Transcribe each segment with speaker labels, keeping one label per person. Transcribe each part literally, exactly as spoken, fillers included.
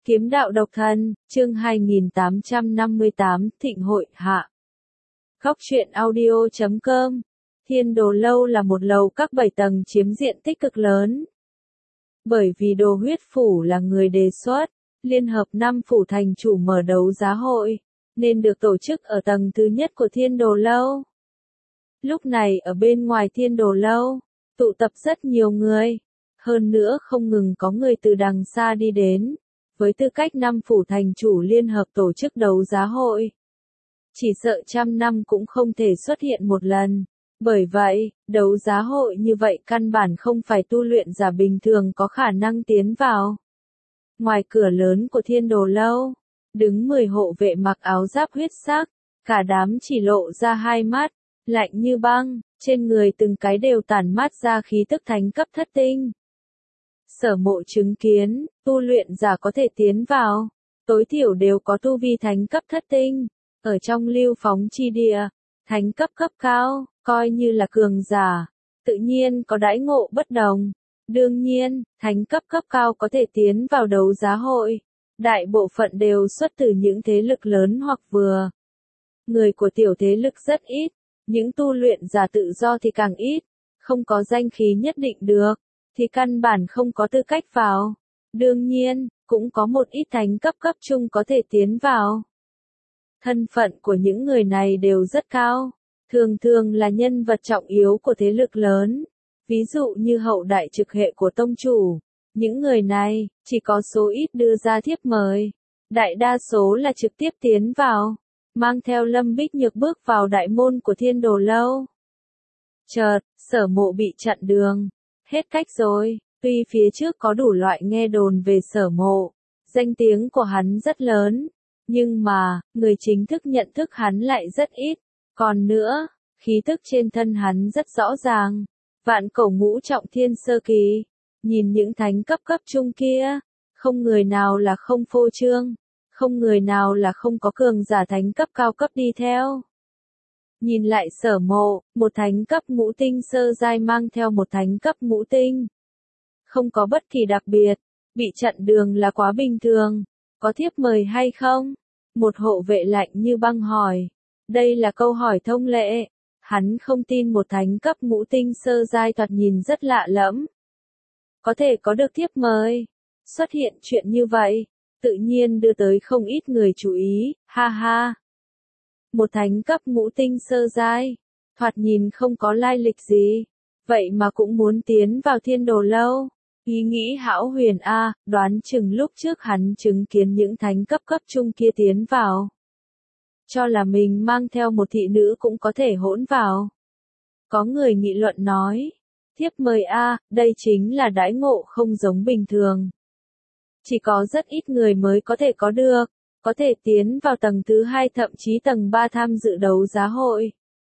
Speaker 1: Kiếm đạo độc thân, chương hai nghìn tám trăm năm mươi tám, Thịnh hội hạ. Góc truyện audio chấm com. Thiên Đồ Lâu là một lầu các bảy tầng chiếm diện tích cực lớn. Bởi vì Đồ Huyết Phủ là người đề xuất, liên hợp năm phủ thành chủ mở đấu giá hội, nên được tổ chức ở tầng thứ nhất của Thiên Đồ Lâu. Lúc này ở bên ngoài Thiên Đồ Lâu, tụ tập rất nhiều người. Hơn nữa không ngừng có người từ đằng xa đi đến. Với tư cách năm phủ thành chủ liên hợp tổ chức đấu giá hội. Chỉ sợ trăm năm cũng không thể xuất hiện một lần. Bởi vậy, đấu giá hội như vậy căn bản không phải tu luyện giả bình thường có khả năng tiến vào. Ngoài cửa lớn của Thiên Đồ Lâu, đứng mười hộ vệ mặc áo giáp huyết sắc, cả đám chỉ lộ ra hai mắt, lạnh như băng, trên người từng cái đều tản mát ra khí tức thánh cấp thất tinh. Sở Mộ chứng kiến, tu luyện giả có thể tiến vào, tối thiểu đều có tu vi thánh cấp thất tinh, ở trong lưu phóng chi địa, thánh cấp cấp cao, coi như là cường giả, tự nhiên có đãi ngộ bất đồng. Đương nhiên, thánh cấp cấp cao có thể tiến vào đấu giá hội, đại bộ phận đều xuất từ những thế lực lớn hoặc vừa. Người của tiểu thế lực rất ít, những tu luyện giả tự do thì càng ít, không có danh khí nhất định được. Thì căn bản không có tư cách vào. Đương nhiên, cũng có một ít thánh cấp cấp trung có thể tiến vào. Thân phận của những người này đều rất cao, thường thường là nhân vật trọng yếu của thế lực lớn, ví dụ như hậu đại trực hệ của tông chủ. Những người này, chỉ có số ít đưa ra thiếp mời, đại đa số là trực tiếp tiến vào, mang theo Lâm Bích Nhược bước vào đại môn của Thiên Đồ Lâu. Chợt, Sở Mộ bị chặn đường. Hết cách rồi, tuy phía trước có đủ loại nghe đồn về Sở Mộ, danh tiếng của hắn rất lớn, nhưng mà, người chính thức nhận thức hắn lại rất ít. Còn nữa, khí tức trên thân hắn rất rõ ràng, vạn cổ ngũ trọng thiên sơ kỳ, nhìn những thánh cấp cấp trung kia, không người nào là không phô trương, không người nào là không có cường giả thánh cấp cao cấp đi theo. Nhìn lại Sở Mộ, một thánh cấp ngũ tinh sơ giai mang theo một thánh cấp ngũ tinh. Không có bất kỳ đặc biệt, bị chặn đường là quá bình thường. Có thiếp mời hay không? Một hộ vệ lạnh như băng hỏi. Đây là câu hỏi thông lệ. Hắn không tin một thánh cấp ngũ tinh sơ giai thoạt nhìn rất lạ lẫm. Có thể có được thiếp mời. Xuất hiện chuyện như vậy, tự nhiên đưa tới không ít người chú ý, ha ha. Một thánh cấp ngũ tinh sơ giai, thoạt nhìn không có lai lịch gì, vậy mà cũng muốn tiến vào Thiên Đồ Lâu. Ý nghĩ hão huyền a, đoán chừng lúc trước hắn chứng kiến những thánh cấp cấp trung kia tiến vào. Cho là mình mang theo một thị nữ cũng có thể hỗn vào. Có người nghị luận nói, thiếp mời a, đây chính là đãi ngộ không giống bình thường. Chỉ có rất ít người mới có thể có được. Có thể tiến vào tầng thứ hai thậm chí tầng ba tham dự đấu giá hội.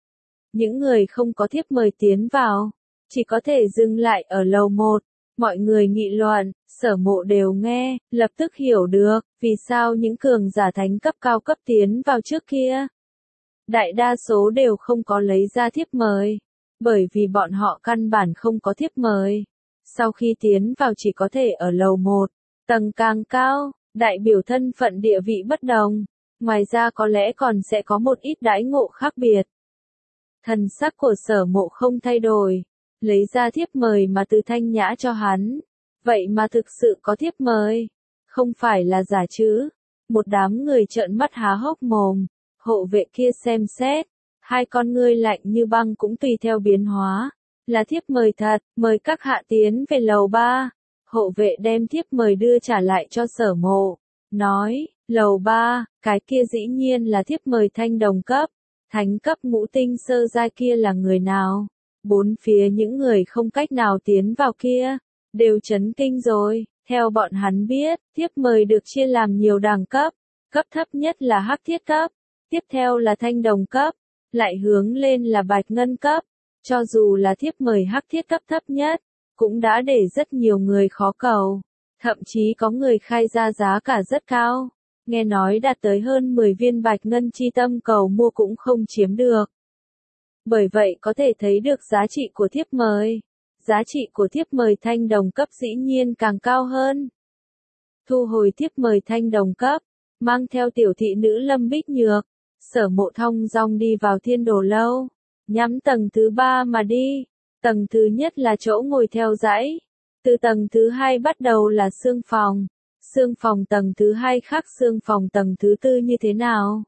Speaker 1: Những người không có thiếp mời tiến vào, chỉ có thể dừng lại ở lầu một. Mọi người nghị luận, Sở Mộ đều nghe, lập tức hiểu được, vì sao những cường giả thánh cấp cao cấp tiến vào trước kia. Đại đa số đều không có lấy ra thiếp mời, bởi vì bọn họ căn bản không có thiếp mời. Sau khi tiến vào chỉ có thể ở lầu một, tầng càng cao. Đại biểu thân phận địa vị bất đồng, ngoài ra có lẽ còn sẽ có một ít đãi ngộ khác biệt. Thần sắc của Sở Mộ không thay đổi, lấy ra thiếp mời mà Từ Thanh Nhã cho hắn, vậy mà thực sự có thiếp mời, không phải là giả chứ. Một đám người trợn mắt há hốc mồm, hộ vệ kia xem xét, hai con ngươi lạnh như băng cũng tùy theo biến hóa, là thiếp mời thật, mời các hạ tiến về lầu ba. Hộ vệ đem thiếp mời đưa trả lại cho Sở Mộ, nói, lầu ba, cái kia dĩ nhiên là thiếp mời thanh đồng cấp, thánh cấp ngũ tinh sơ giai kia là người nào? Bốn phía những người không cách nào tiến vào kia, đều chấn kinh rồi, theo bọn hắn biết, thiếp mời được chia làm nhiều đẳng cấp, cấp thấp nhất là hắc thiết cấp, tiếp theo là thanh đồng cấp, lại hướng lên là bạch ngân cấp, cho dù là thiếp mời hắc thiết cấp thấp nhất. Cũng đã để rất nhiều người khó cầu, thậm chí có người khai ra giá cả rất cao, nghe nói đạt tới hơn mười viên bạch ngân chi tâm cầu mua cũng không chiếm được. Bởi vậy có thể thấy được giá trị của thiếp mời, giá trị của thiếp mời thanh đồng cấp dĩ nhiên càng cao hơn. thu hồi thiếp mời thanh đồng cấp, mang theo tiểu thị nữ Lâm Bích Nhược, Sở Mộ thong dong đi vào Thiên Đồ Lâu, nhắm tầng thứ ba mà đi. Tầng thứ nhất là chỗ ngồi theo dãy, từ tầng thứ hai bắt đầu là xương phòng. Xương phòng tầng thứ hai khác xương phòng tầng thứ tư như thế nào?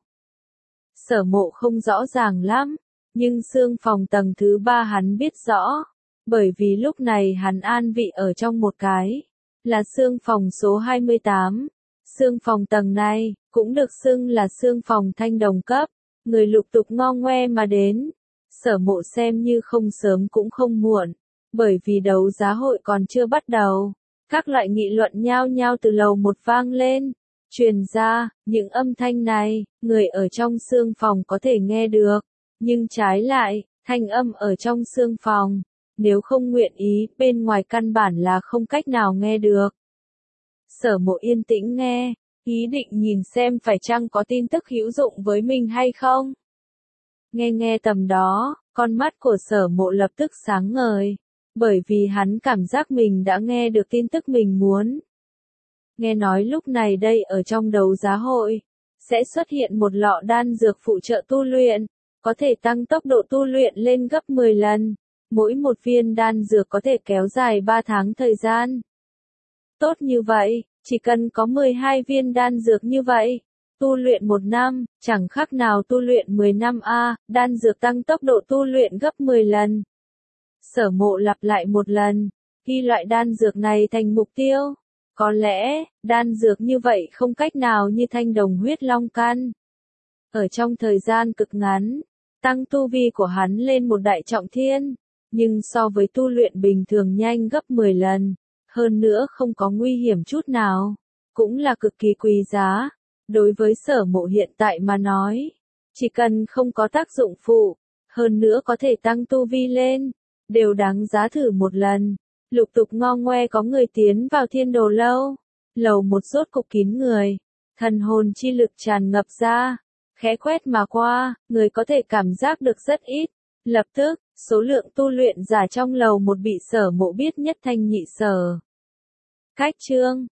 Speaker 1: Sở Mộ không rõ ràng lắm, nhưng xương phòng tầng thứ ba hắn biết rõ, bởi vì lúc này hắn an vị ở trong một cái, là xương phòng số hai mươi tám. Xương phòng tầng này, cũng được xưng là xương phòng thanh đồng cấp, người lục tục ngo ngoe mà đến. Sở Mộ xem như không sớm cũng không muộn, bởi vì đấu giá hội còn chưa bắt đầu. Các loại nghị luận nhao nhao từ lầu một vang lên, truyền ra, những âm thanh này, người ở trong xương phòng có thể nghe được, nhưng trái lại, thanh âm ở trong xương phòng, nếu không nguyện ý, bên ngoài căn bản là không cách nào nghe được. Sở Mộ yên tĩnh nghe, ý định nhìn xem phải chăng có tin tức hữu dụng với mình hay không. Nghe nghe tầm đó, con mắt của Sở Mộ lập tức sáng ngời, bởi vì hắn cảm giác mình đã nghe được tin tức mình muốn. Nghe nói lúc này đây ở trong đấu giá hội, sẽ xuất hiện một lọ đan dược phụ trợ tu luyện, có thể tăng tốc độ tu luyện lên gấp mười lần, mỗi một viên đan dược có thể kéo dài ba tháng thời gian. Tốt như vậy, chỉ cần có mười hai viên đan dược như vậy, tu luyện một năm, chẳng khác nào tu luyện mười năm a, đan dược tăng tốc độ tu luyện gấp mười lần. Sở Mộ lặp lại một lần, ghi loại đan dược này thành mục tiêu. Có lẽ, đan dược như vậy không cách nào như thanh đồng huyết long căn. Ở trong thời gian cực ngắn, tăng tu vi của hắn lên một đại trọng thiên, nhưng so với tu luyện bình thường nhanh gấp mười lần, hơn nữa không có nguy hiểm chút nào, cũng là cực kỳ quý giá. Đối với Sở Mộ hiện tại mà nói, chỉ cần không có tác dụng phụ, hơn nữa có thể tăng tu vi lên, đều đáng giá thử một lần. Lục tục ngo ngoe có người tiến vào Thiên Đồ Lâu, lầu một rốt cục kín người, thần hồn chi lực tràn ngập ra, khẽ quét mà qua, người có thể cảm giác được rất ít. Lập tức, số lượng tu luyện giả trong lầu một bị Sở Mộ biết nhất thanh nhị sở. Cách chương